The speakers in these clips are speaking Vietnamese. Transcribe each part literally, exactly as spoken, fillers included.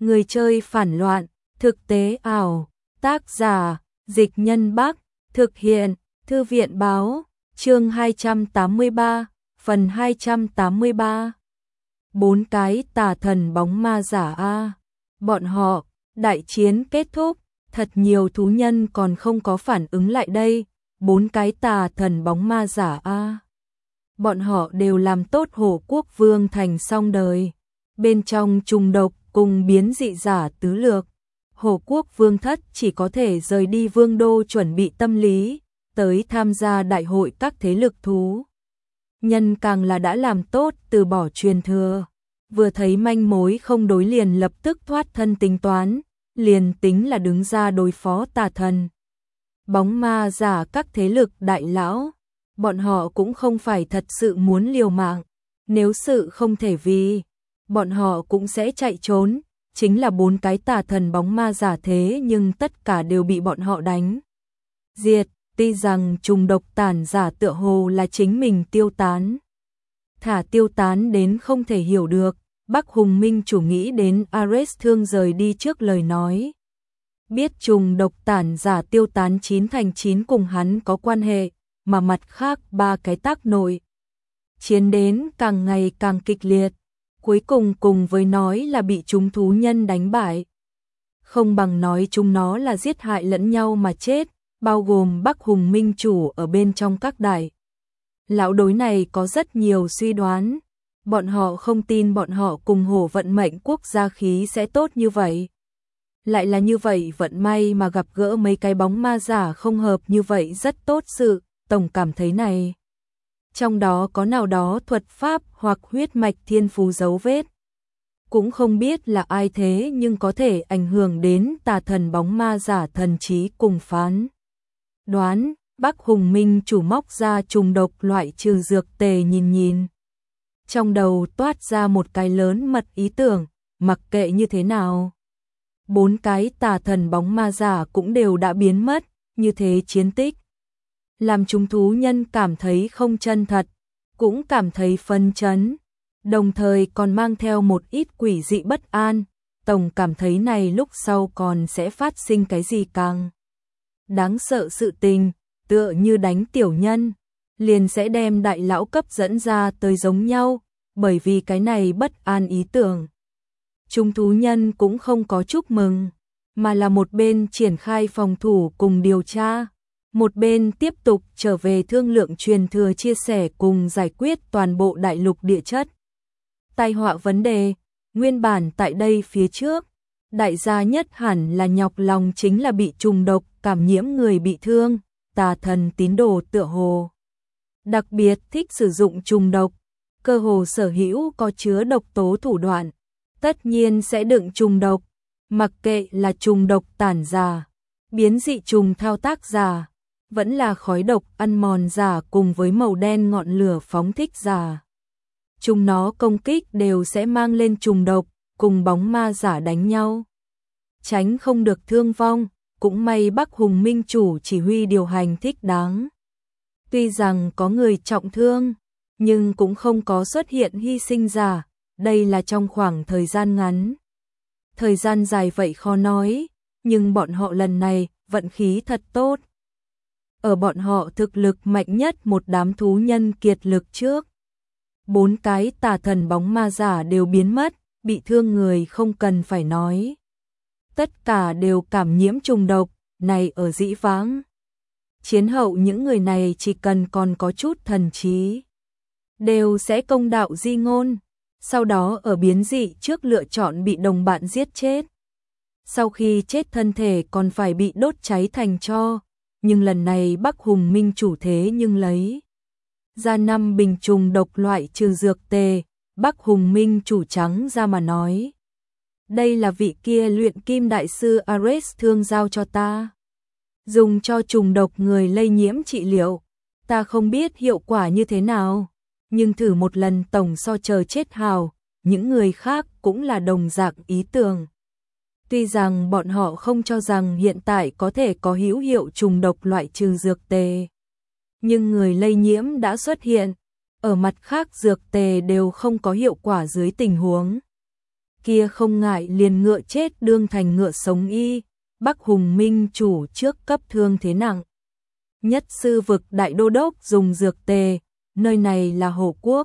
Người chơi phản loạn, thực tế ảo, tác giả, Dịch Nhân Bắc, thực hiện, Thư viện báo, chương hai trăm tám mươi ba, phần hai trăm tám mươi ba. Bốn cái tà thần bóng ma giả a. Bọn họ, đại chiến kết thúc, thật nhiều thú nhân còn không có phản ứng lại đây, bốn cái tà thần bóng ma giả a. Bọn họ đều làm tốt Hổ Quốc Vương thành xong đời, bên trong trùng độc cùng biến dị giả tứ lược. Hổ Quốc Vương thất chỉ có thể rời đi vương đô chuẩn bị tâm lý, tới tham gia đại hội các thế lực thú. Nhân càng là đã làm tốt từ bỏ truyền thừa, vừa thấy manh mối không đối liền lập tức thoát thân tính toán, liền tính là đứng ra đối phó tà thần. Bóng ma giả các thế lực đại lão, bọn họ cũng không phải thật sự muốn liều mạng, nếu sự không thể vì, bọn họ cũng sẽ chạy trốn, chính là bốn cái tà thần bóng ma giả thế nhưng tất cả đều bị bọn họ đánh diệt, tuy rằng trùng độc tàn giả tựa hồ là chính mình tiêu tán. Thả tiêu tán đến không thể hiểu được, Bắc Hùng Minh chủ nghĩ đến Ares Thương rời đi trước lời nói. Biết trùng độc tàn giả tiêu tán chín thành chín cùng hắn có quan hệ, mà mặt khác ba cái tác nội. Chiến đến càng ngày càng kịch liệt, cuối cùng cùng với nói là bị chúng thú nhân đánh bại. Không bằng nói chúng nó là giết hại lẫn nhau mà chết, bao gồm Bắc Hùng Minh chủ ở bên trong các đại. Lão đối này có rất nhiều suy đoán, bọn họ không tin bọn họ cùng hổ vận mệnh quốc gia khí sẽ tốt như vậy. Lại là như vậy vận may mà gặp gỡ mấy cái bóng ma giả không hợp như vậy rất tốt sự, tổng cảm thấy này. Trong đó có nào đó thuật pháp hoặc huyết mạch thiên phú dấu vết. Cũng không biết là ai thế nhưng có thể ảnh hưởng đến tà thần bóng ma giả thần trí cùng phán. Đoán, Bắc Hùng Minh chủ móc ra trùng độc loại trừ dược tề nhìn nhìn. Trong đầu toát ra một cái lớn mật ý tưởng, mặc kệ như thế nào. Bốn cái tà thần bóng ma giả cũng đều đã biến mất, như thế chiến tích. Làm chúng thú nhân cảm thấy không chân thật, cũng cảm thấy phân chấn, đồng thời còn mang theo một ít quỷ dị bất an, tổng cảm thấy này lúc sau còn sẽ phát sinh cái gì càng đáng sợ sự tình, tựa như đánh tiểu nhân, liền sẽ đem đại lão cấp dẫn ra tới giống nhau, bởi vì cái này bất an ý tưởng. Chúng thú nhân cũng không có chúc mừng, mà là một bên triển khai phòng thủ cùng điều tra, một bên tiếp tục trở về thương lượng truyền thừa chia sẻ cùng giải quyết toàn bộ đại lục địa chất. Tai họa vấn đề, nguyên bản tại đây phía trước, đại gia nhất hẳn là nhọc lòng chính là bị trùng độc cảm nhiễm người bị thương, tà thần tín đồ tựa hồ. Đặc biệt thích sử dụng trùng độc, cơ hồ sở hữu có chứa độc tố thủ đoạn, tất nhiên sẽ đựng trùng độc, mặc kệ là trùng độc tản giả, biến dị trùng thao tác giả, vẫn là khói độc ăn mòn giả cùng với màu đen ngọn lửa phóng thích giả. Chúng nó công kích đều sẽ mang lên trùng độc, cùng bóng ma giả đánh nhau. Tránh không được thương vong, cũng may Bắc Hùng Minh chủ chỉ huy điều hành thích đáng. Tuy rằng có người trọng thương, nhưng cũng không có xuất hiện hy sinh giả, đây là trong khoảng thời gian ngắn. Thời gian dài vậy khó nói, nhưng bọn họ lần này vận khí thật tốt. Ở bọn họ thực lực mạnh nhất một đám thú nhân kiệt lực trước. Bốn cái tà thần bóng ma giả đều biến mất, bị thương người không cần phải nói. Tất cả đều cảm nhiễm trùng độc, này ở dĩ vãng. Chiến hậu những người này chỉ cần còn có chút thần trí, đều sẽ công đạo di ngôn, sau đó ở biến dị trước lựa chọn bị đồng bạn giết chết. Sau khi chết thân thể còn phải bị đốt cháy thành tro, nhưng lần này Bắc Hùng Minh chủ thế nhưng lấy ra năm bình trùng độc loại trừ dược tề, Bắc Hùng Minh chủ trắng ra mà nói. Đây là vị kia luyện kim đại sư Ares Thương giao cho ta. Dùng cho trùng độc người lây nhiễm trị liệu, ta không biết hiệu quả như thế nào, nhưng thử một lần tổng so chờ chết hào, những người khác cũng là đồng dạng ý tưởng. Tuy rằng bọn họ không cho rằng hiện tại có thể có hữu hiệu trùng độc loại trừ dược tề, nhưng người lây nhiễm đã xuất hiện, ở mặt khác dược tề đều không có hiệu quả dưới tình huống. kia không ngại liền ngựa chết đương thành ngựa sống y, Bắc Hùng Minh chủ trước cấp thương thế nặng. Nhất sư vực đại đô đốc dùng dược tề, nơi này là Hổ quốc.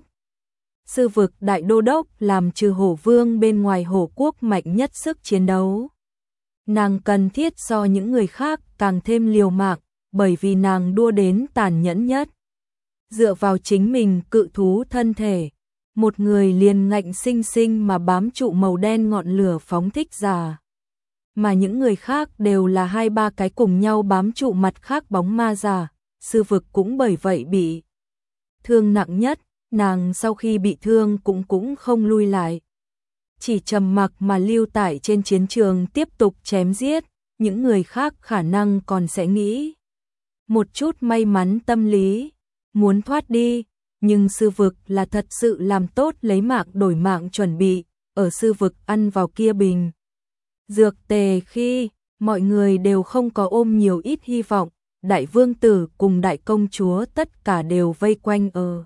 Sư vực đại đô đốc làm trừ Hổ vương bên ngoài Hổ quốc mạnh nhất sức chiến đấu. Nàng cần thiết so những người khác càng thêm liều mạng, bởi vì nàng đua đến tàn nhẫn nhất. Dựa vào chính mình cự thú thân thể, một người liền ngạnh sinh sinh mà bám trụ màu đen ngọn lửa phóng thích ra. Mà những người khác đều là hai ba cái cùng nhau bám trụ mặt khác bóng ma giả, sư vực cũng bởi vậy bị thương nặng nhất, nàng sau khi bị thương cũng cũng không lui lại. Chỉ trầm mặc mà lưu tại trên chiến trường tiếp tục chém giết, những người khác khả năng còn sẽ nghĩ một chút may mắn tâm lý, muốn thoát đi, nhưng sư vực là thật sự làm tốt lấy mạng đổi mạng chuẩn bị, ở sư vực ăn vào kia bình dược tề khi mọi người đều không có ôm nhiều ít hy vọng, đại vương tử cùng đại công chúa tất cả đều vây quanh ở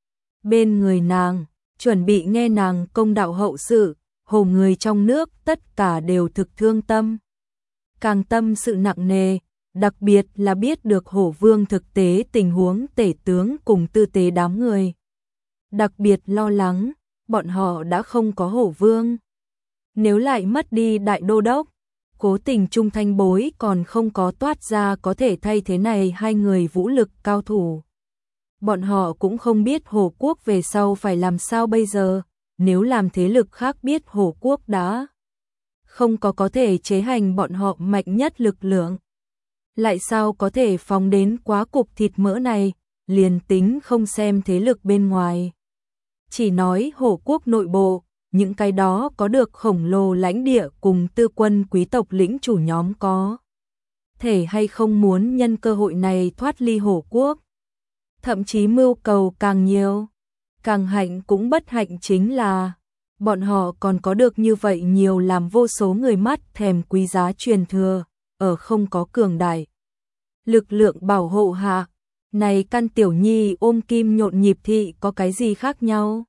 bên người nàng, chuẩn bị nghe nàng công đạo hậu sự, hồ người trong nước tất cả đều thực thương tâm. Càng tâm sự nặng nề, đặc biệt là biết được Hổ vương thực tế tình huống tể tướng cùng tư tế đám người. Đặc biệt lo lắng, bọn họ đã không có Hổ vương. Nếu lại mất đi đại đô đốc, cố tình Trung Thanh bối còn không có toát ra có thể thay thế này hai người vũ lực cao thủ. Bọn họ cũng không biết Hổ quốc về sau phải làm sao bây giờ, nếu làm thế lực khác biết Hổ quốc đã không có có thể chế hành bọn họ mạnh nhất lực lượng. Lại sao có thể phóng đến quá cục thịt mỡ này, liền tính không xem thế lực bên ngoài. Chỉ nói Hổ quốc nội bộ, những cái đó có được khổng lồ lãnh địa cùng tư quân quý tộc lĩnh chủ nhóm có thể hay không muốn nhân cơ hội này thoát ly Hổ quốc. Thậm chí mưu cầu càng nhiều, càng hạnh cũng bất hạnh chính là bọn họ còn có được như vậy nhiều làm vô số người mắt thèm quý giá truyền thừa, ở không có cường đại lực lượng bảo hộ hạ, này căn tiểu nhi ôm kim nhộn nhịp thị có cái gì khác nhau?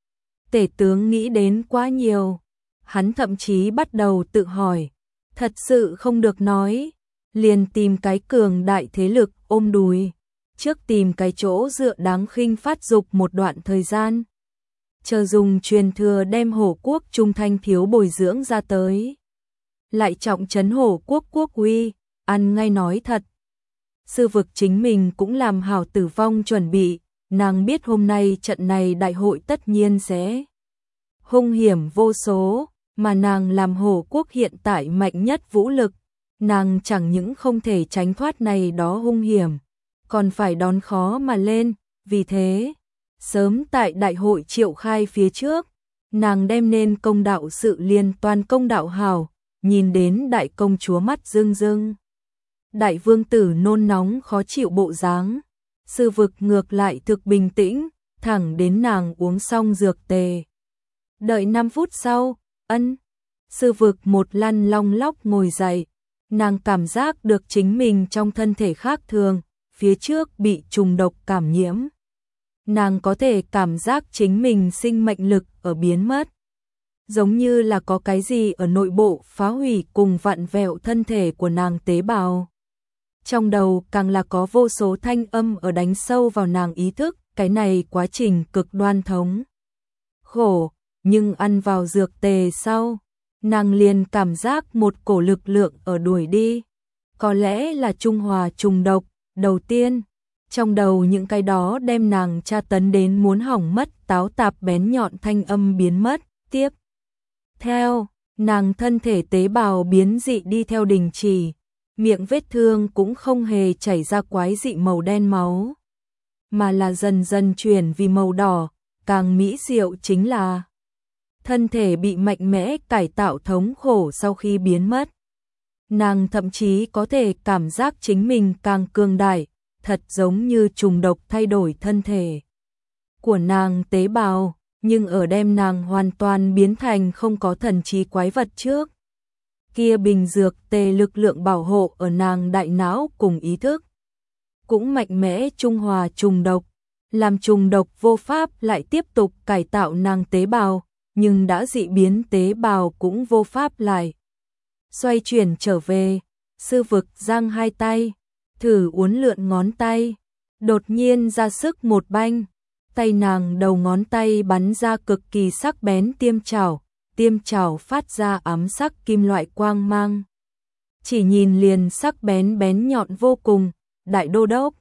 Tể tướng nghĩ đến quá nhiều, hắn thậm chí bắt đầu tự hỏi, thật sự không được nói, liền tìm cái cường đại thế lực ôm đùi, trước tìm cái chỗ dựa đáng khinh phát dục một đoạn thời gian, chờ dùng truyền thừa đem Hổ quốc trung thanh thiếu bồi dưỡng ra tới, lại trọng trấn Hổ quốc quốc uy, ăn ngay nói thật. Sư vực chính mình cũng làm hảo tử vong chuẩn bị, nàng biết hôm nay trận này đại hội tất nhiên sẽ hung hiểm vô số, mà nàng làm Hổ quốc hiện tại mạnh nhất vũ lực, nàng chẳng những không thể tránh thoát này đó hung hiểm, còn phải đón khó mà lên, vì thế, sớm tại đại hội triệu khai phía trước, nàng đem nên công đạo sự liên toàn công đạo hảo, nhìn đến đại công chúa mắt rưng rưng. Đại vương tử nôn nóng khó chịu bộ dáng, sư vực ngược lại thực bình tĩnh, thẳng đến nàng uống xong dược tề. Đợi năm phút sau, ân, sư vực một lăn long lóc ngồi dậy, nàng cảm giác được chính mình trong thân thể khác thường, phía trước bị trùng độc cảm nhiễm. Nàng có thể cảm giác chính mình sinh mệnh lực ở biến mất. Giống như là có cái gì ở nội bộ phá hủy cùng vặn vẹo thân thể của nàng tế bào. Trong đầu càng là có vô số thanh âm ở đánh sâu vào nàng ý thức, cái này quá trình cực đoan thống. Khổ, nhưng ăn vào dược tề sau, nàng liền cảm giác một cổ lực lượng ở đuổi đi. Có lẽ là trung hòa trùng độc, đầu tiên, trong đầu những cái đó đem nàng tra tấn đến muốn hỏng mất táo tạp bén nhọn thanh âm biến mất, tiếp. Theo, nàng thân thể tế bào biến dị đi theo đình chỉ, miệng vết thương cũng không hề chảy ra quái dị màu đen máu, mà là dần dần chuyển vì màu đỏ, càng mỹ diệu chính là thân thể bị mạnh mẽ cải tạo thống khổ sau khi biến mất. Nàng thậm chí có thể cảm giác chính mình càng cường đại, thật giống như trùng độc thay đổi thân thể của nàng tế bào, nhưng ở đem nàng hoàn toàn biến thành không có thần trí quái vật trước. Kia bình dược tề lực lượng bảo hộ ở nàng đại não cùng ý thức, cũng mạnh mẽ trung hòa trùng độc, làm trùng độc vô pháp lại tiếp tục cải tạo nàng tế bào, nhưng đã dị biến tế bào cũng vô pháp lại xoay chuyển trở về. Sư vực giang hai tay, thử uốn lượn ngón tay, đột nhiên ra sức một banh, tay nàng đầu ngón tay bắn ra cực kỳ sắc bén tiêm chảo, tiêm chảo phát ra ám sắc kim loại quang mang. Chỉ nhìn liền sắc bén bén nhọn vô cùng. Đại đô đốc,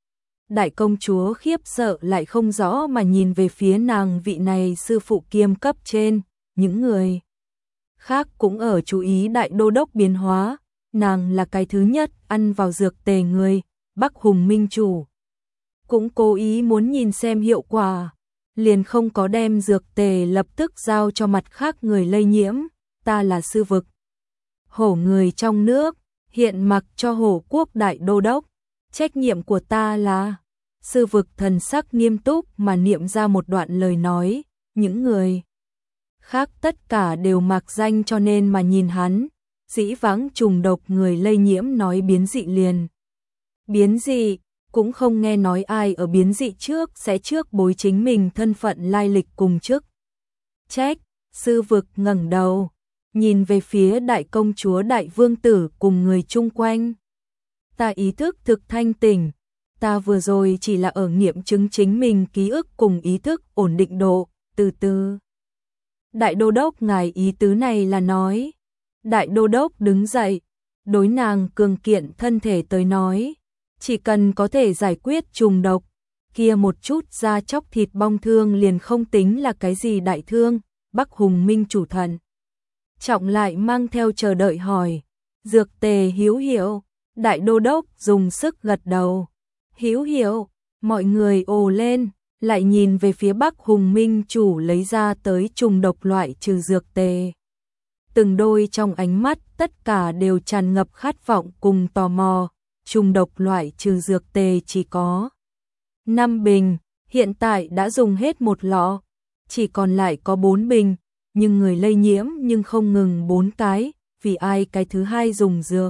đại công chúa khiếp sợ lại không rõ mà nhìn về phía nàng vị này sư phụ kiêm cấp trên, những người khác cũng ở chú ý đại đô đốc biến hóa, nàng là cái thứ nhất ăn vào dược tề người, Bắc Hùng Minh chủ cũng cố ý muốn nhìn xem hiệu quả, liền không có đem dược tề lập tức giao cho mặt khác người lây nhiễm. Ta là sư vực hổ người trong nước, hiện mặc cho hổ quốc đại đô đốc, trách nhiệm của ta là. Sư vực thần sắc nghiêm túc mà niệm ra một đoạn lời nói, những người khác tất cả đều mặc danh cho nên mà nhìn hắn, dĩ vãng trùng độc người lây nhiễm nói biến dị liền. Biến dị, cũng không nghe nói ai ở biến dị trước sẽ trước bối chính mình thân phận lai lịch cùng chức trách. Sư vực ngẩng đầu, nhìn về phía đại công chúa đại vương tử cùng người chung quanh. Ta ý thức thực thanh tỉnh, ta vừa rồi chỉ là ở nghiệm chứng chính mình ký ức cùng ý thức ổn định độ, từ từ. Đại đô đốc ngài ý tứ này là nói. Đại đô đốc đứng dậy, đối nàng cường kiện thân thể tới nói, chỉ cần có thể giải quyết trùng độc, kia một chút da chóc thịt bong thương liền không tính là cái gì đại thương. Bắc Hùng Minh chủ thần trọng lại mang theo chờ đợi hỏi, dược tề hữu hiệu. Đại đô đốc dùng sức gật đầu, hữu hiệu. Mọi người ồ lên, lại nhìn về phía Bắc Hùng Minh chủ lấy ra tới trùng độc loại trừ dược tề. Từng đôi trong ánh mắt tất cả đều tràn ngập khát vọng cùng tò mò. Trùng độc loại trừ dược tề chỉ có năm bình, hiện tại đã dùng hết một lọ, chỉ còn lại có bốn bình, nhưng người lây nhiễm nhưng không ngừng bốn cái, vì ai cái thứ hai dùng dược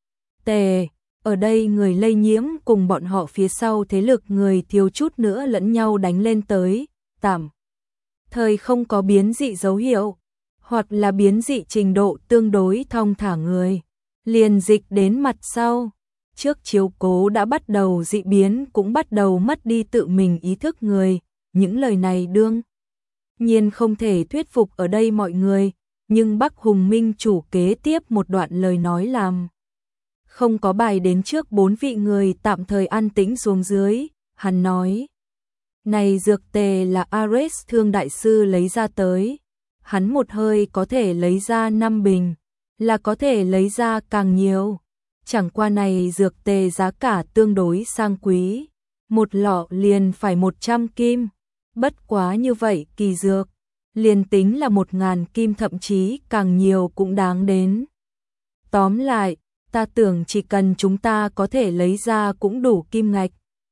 tề. Ở đây người lây nhiễm cùng bọn họ phía sau thế lực người thiếu chút nữa lẫn nhau đánh lên tới, tạm thời không có biến dị dấu hiệu, hoặc là biến dị trình độ tương đối thong thả người, liền dịch đến mặt sau. Trước chiếu cố đã bắt đầu dị biến cũng bắt đầu mất đi tự mình ý thức người, những lời này đương nhiên không thể thuyết phục ở đây mọi người, nhưng Bắc Hùng Minh chủ kế tiếp một đoạn lời nói làm không có bài đến trước bốn vị người tạm thời an tĩnh xuống dưới. Hắn nói, này dược tề là Ares Thương đại sư lấy ra tới, hắn một hơi có thể lấy ra năm bình, là có thể lấy ra càng nhiều. Chẳng qua này dược tề giá cả tương đối sang quý, một lọ liền phải một trăm kim, bất quá như vậy kỳ dược, liền tính là một ngàn kim thậm chí càng nhiều cũng đáng đến. Tóm lại, ta tưởng chỉ cần chúng ta có thể lấy ra cũng đủ kim ngạch.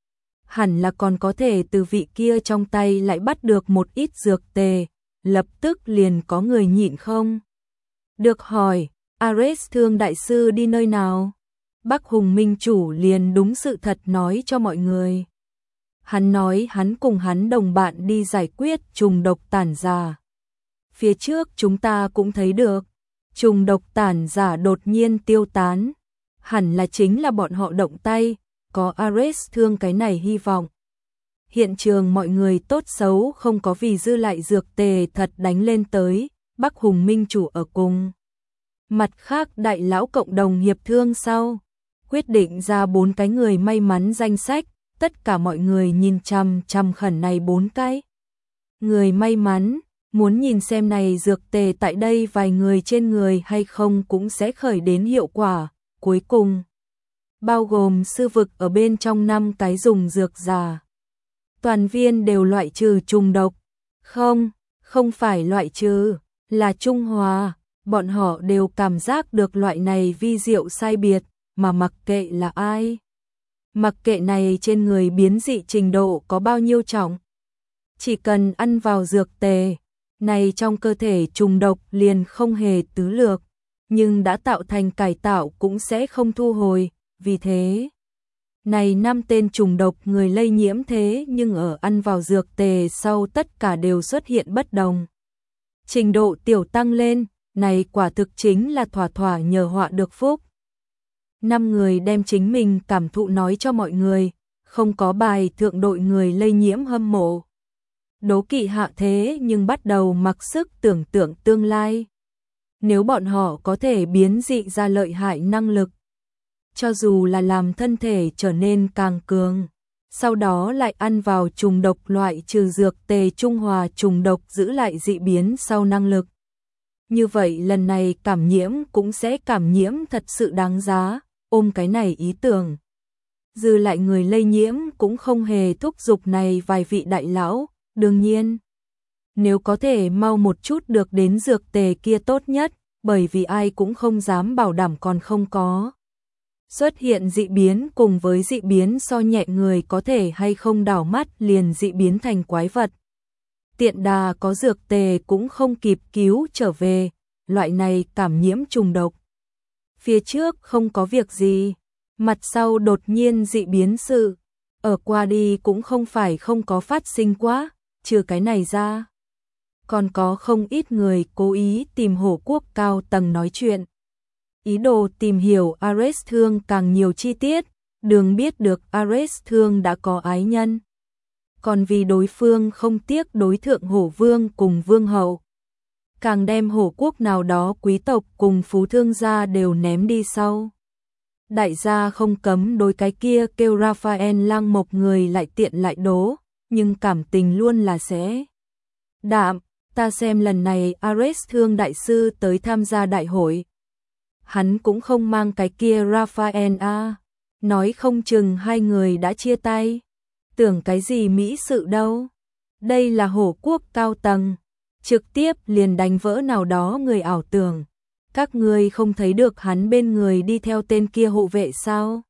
Hẳn là còn có thể từ vị kia trong tay lại bắt được một ít dược tề, lập tức liền có người nhịn không được hỏi, Ares Thương đại sư đi nơi nào? Bắc Hùng Minh chủ liền đúng sự thật nói cho mọi người. Hắn nói hắn cùng hắn đồng bạn đi giải quyết trùng độc tản giả. Phía trước chúng ta cũng thấy được, trùng độc tản giả đột nhiên tiêu tán. Hẳn là chính là bọn họ động tay, có Ares Thương cái này hy vọng. Hiện trường mọi người tốt xấu không có vì dư lại dược tề thật đánh lên tới, Bắc Hùng Minh chủ ở cùng. Mặt khác đại lão cộng đồng hiệp thương sau, quyết định ra bốn cái người may mắn danh sách, tất cả mọi người nhìn chằm chằm khẩn này bốn cái. Người may mắn, muốn nhìn xem này dược tề tại đây vài người trên người hay không cũng sẽ khởi đến hiệu quả. Cuối cùng, bao gồm sư vực ở bên trong năm cái dùng dược giả. Toàn viên đều loại trừ trùng độc. Không, không phải loại trừ, là trung hòa. Bọn họ đều cảm giác được loại này vi diệu sai biệt, mà mặc kệ là ai. Mặc kệ này trên người biến dị trình độ có bao nhiêu trọng. Chỉ cần ăn vào dược tề, này trong cơ thể trùng độc liền không hề tứ lược, nhưng đã tạo thành cải tạo cũng sẽ không thu hồi, vì thế. Này năm tên trùng độc người lây nhiễm thế nhưng ở ăn vào dược tề sau tất cả đều xuất hiện bất đồng. Trình độ tiểu tăng lên, này quả thực chính là thỏa thỏa nhờ họa được phúc. Năm người đem chính mình cảm thụ nói cho mọi người, không có bài thượng đội người lây nhiễm hâm mộ. Đố kỵ hạ thế nhưng bắt đầu mặc sức tưởng tượng tương lai. Nếu bọn họ có thể biến dị ra lợi hại năng lực, cho dù là làm thân thể trở nên càng cường, sau đó lại ăn vào trùng độc loại trừ dược tề trung hòa trùng độc giữ lại dị biến sau năng lực. Như vậy lần này cảm nhiễm cũng sẽ cảm nhiễm thật sự đáng giá, ôm cái này ý tưởng. Dư lại người lây nhiễm cũng không hề thúc giục này vài vị đại lão, đương nhiên. Nếu có thể mau một chút được đến dược tề kia tốt nhất, bởi vì ai cũng không dám bảo đảm còn không có. Xuất hiện dị biến cùng với dị biến so nhẹ người có thể hay không đảo mắt liền dị biến thành quái vật. Tiện đà có dược tề cũng không kịp cứu trở về, loại này cảm nhiễm trùng độc. Phía trước không có việc gì, mặt sau đột nhiên dị biến sự, ở qua đi cũng không phải không có phát sinh quá, trừ cái này ra. Còn có không ít người cố ý tìm hổ quốc cao tầng nói chuyện. Ý đồ tìm hiểu Ares Thương càng nhiều chi tiết, đường biết được Ares Thương đã có ái nhân. Còn vì đối phương không tiếc đối thượng hổ vương cùng vương hậu, càng đem hổ quốc nào đó quý tộc cùng phú thương gia đều ném đi sau. Đại gia không cấm đối cái kia kêu Raphael lang mộc người lại tiện lại đố, nhưng cảm tình luôn là sẽ đạm. Ta xem lần này Ares Thương đại sư tới tham gia đại hội, hắn cũng không mang cái kia Raphael a, nói không chừng hai người đã chia tay. Tưởng cái gì mỹ sự đâu. Đây là hổ quốc cao tầng, trực tiếp liền đánh vỡ nào đó người ảo tưởng. Các ngươi không thấy được hắn bên người đi theo tên kia hộ vệ sao?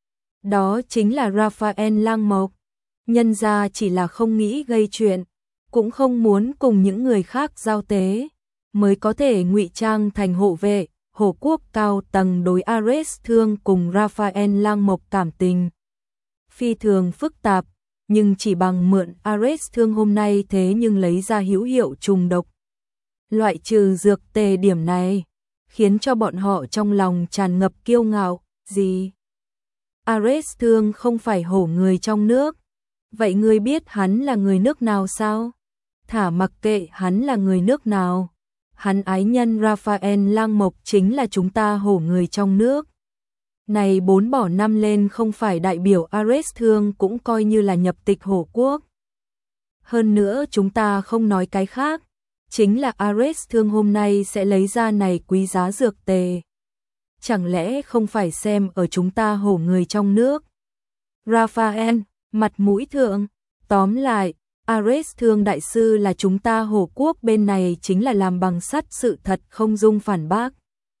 Đó chính là Raphael lang mộc. Nhân ra chỉ là không nghĩ gây chuyện, cũng không muốn cùng những người khác giao tế, mới có thể ngụy trang thành hộ vệ. Hổ quốc cao tầng đối Ares Thương cùng Raphael lang mộc cảm tình phi thường phức tạp, nhưng chỉ bằng mượn Ares Thương hôm nay thế nhưng lấy ra hữu hiệu trùng độc loại trừ dược tề điểm này, khiến cho bọn họ trong lòng tràn ngập kiêu ngạo. Gì? Ares Thương không phải hổ người trong nước, vậy ngươi biết hắn là người nước nào sao? Thả mặc kệ hắn là người nước nào, hắn ái nhân Raphael lang mộc chính là chúng ta hổ người trong nước. Này bốn bỏ năm lên không phải đại biểu Ares Thương cũng coi như là nhập tịch hổ quốc. Hơn nữa chúng ta không nói cái khác, chính là Ares Thương hôm nay sẽ lấy ra này quý giá dược tề. Chẳng lẽ không phải xem ở chúng ta hổ người trong nước? Raphael, mặt mũi thượng, tóm lại, Ares Thương đại sư là chúng ta hổ quốc bên này chính là làm bằng sắt sự thật không dung phản bác.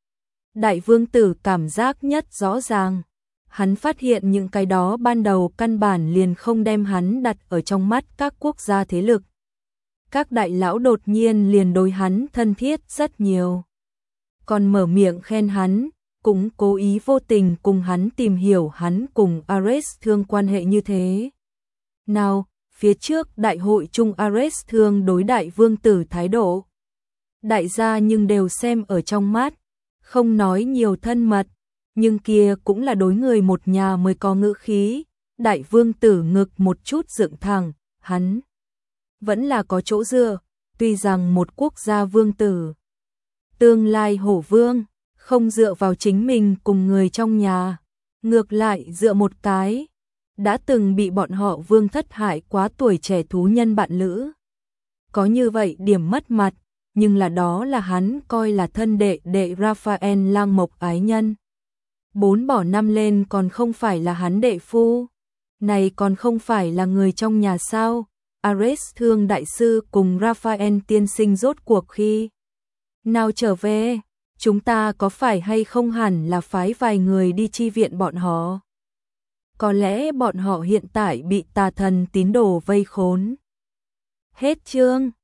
Đại vương tử cảm giác nhất rõ ràng, hắn phát hiện những cái đó ban đầu căn bản liền không đem hắn đặt ở trong mắt các quốc gia thế lực. Các đại lão đột nhiên liền đối hắn thân thiết rất nhiều. Còn mở miệng khen hắn, cũng cố ý vô tình cùng hắn tìm hiểu hắn cùng Ares Thương quan hệ như thế. Nào, phía trước đại hội chung Ares Thương đối đại vương tử thái độ, đại gia nhưng đều xem ở trong mắt, không nói nhiều thân mật, nhưng kia cũng là đối người một nhà mới có ngữ khí. Đại vương tử ngực một chút dựng thẳng, hắn vẫn là có chỗ dựa, tuy rằng một quốc gia vương tử, tương lai hổ vương, không dựa vào chính mình cùng người trong nhà, ngược lại dựa một cái đã từng bị bọn họ vương thất hại quá tuổi trẻ thú nhân bạn lữ. Có như vậy điểm mất mặt, nhưng là đó là hắn coi là thân đệ đệ Raphael lang mộc ái nhân. Bốn bỏ năm lên còn không phải là hắn đệ phu, này còn không phải là người trong nhà sao? Ares Thương đại sư cùng Raphael tiên sinh rốt cuộc khi nào trở về, chúng ta có phải hay không hẳn là phái vài người đi chi viện bọn họ? Có lẽ bọn họ hiện tại bị tà thần tín đồ vây khốn. Hết chương.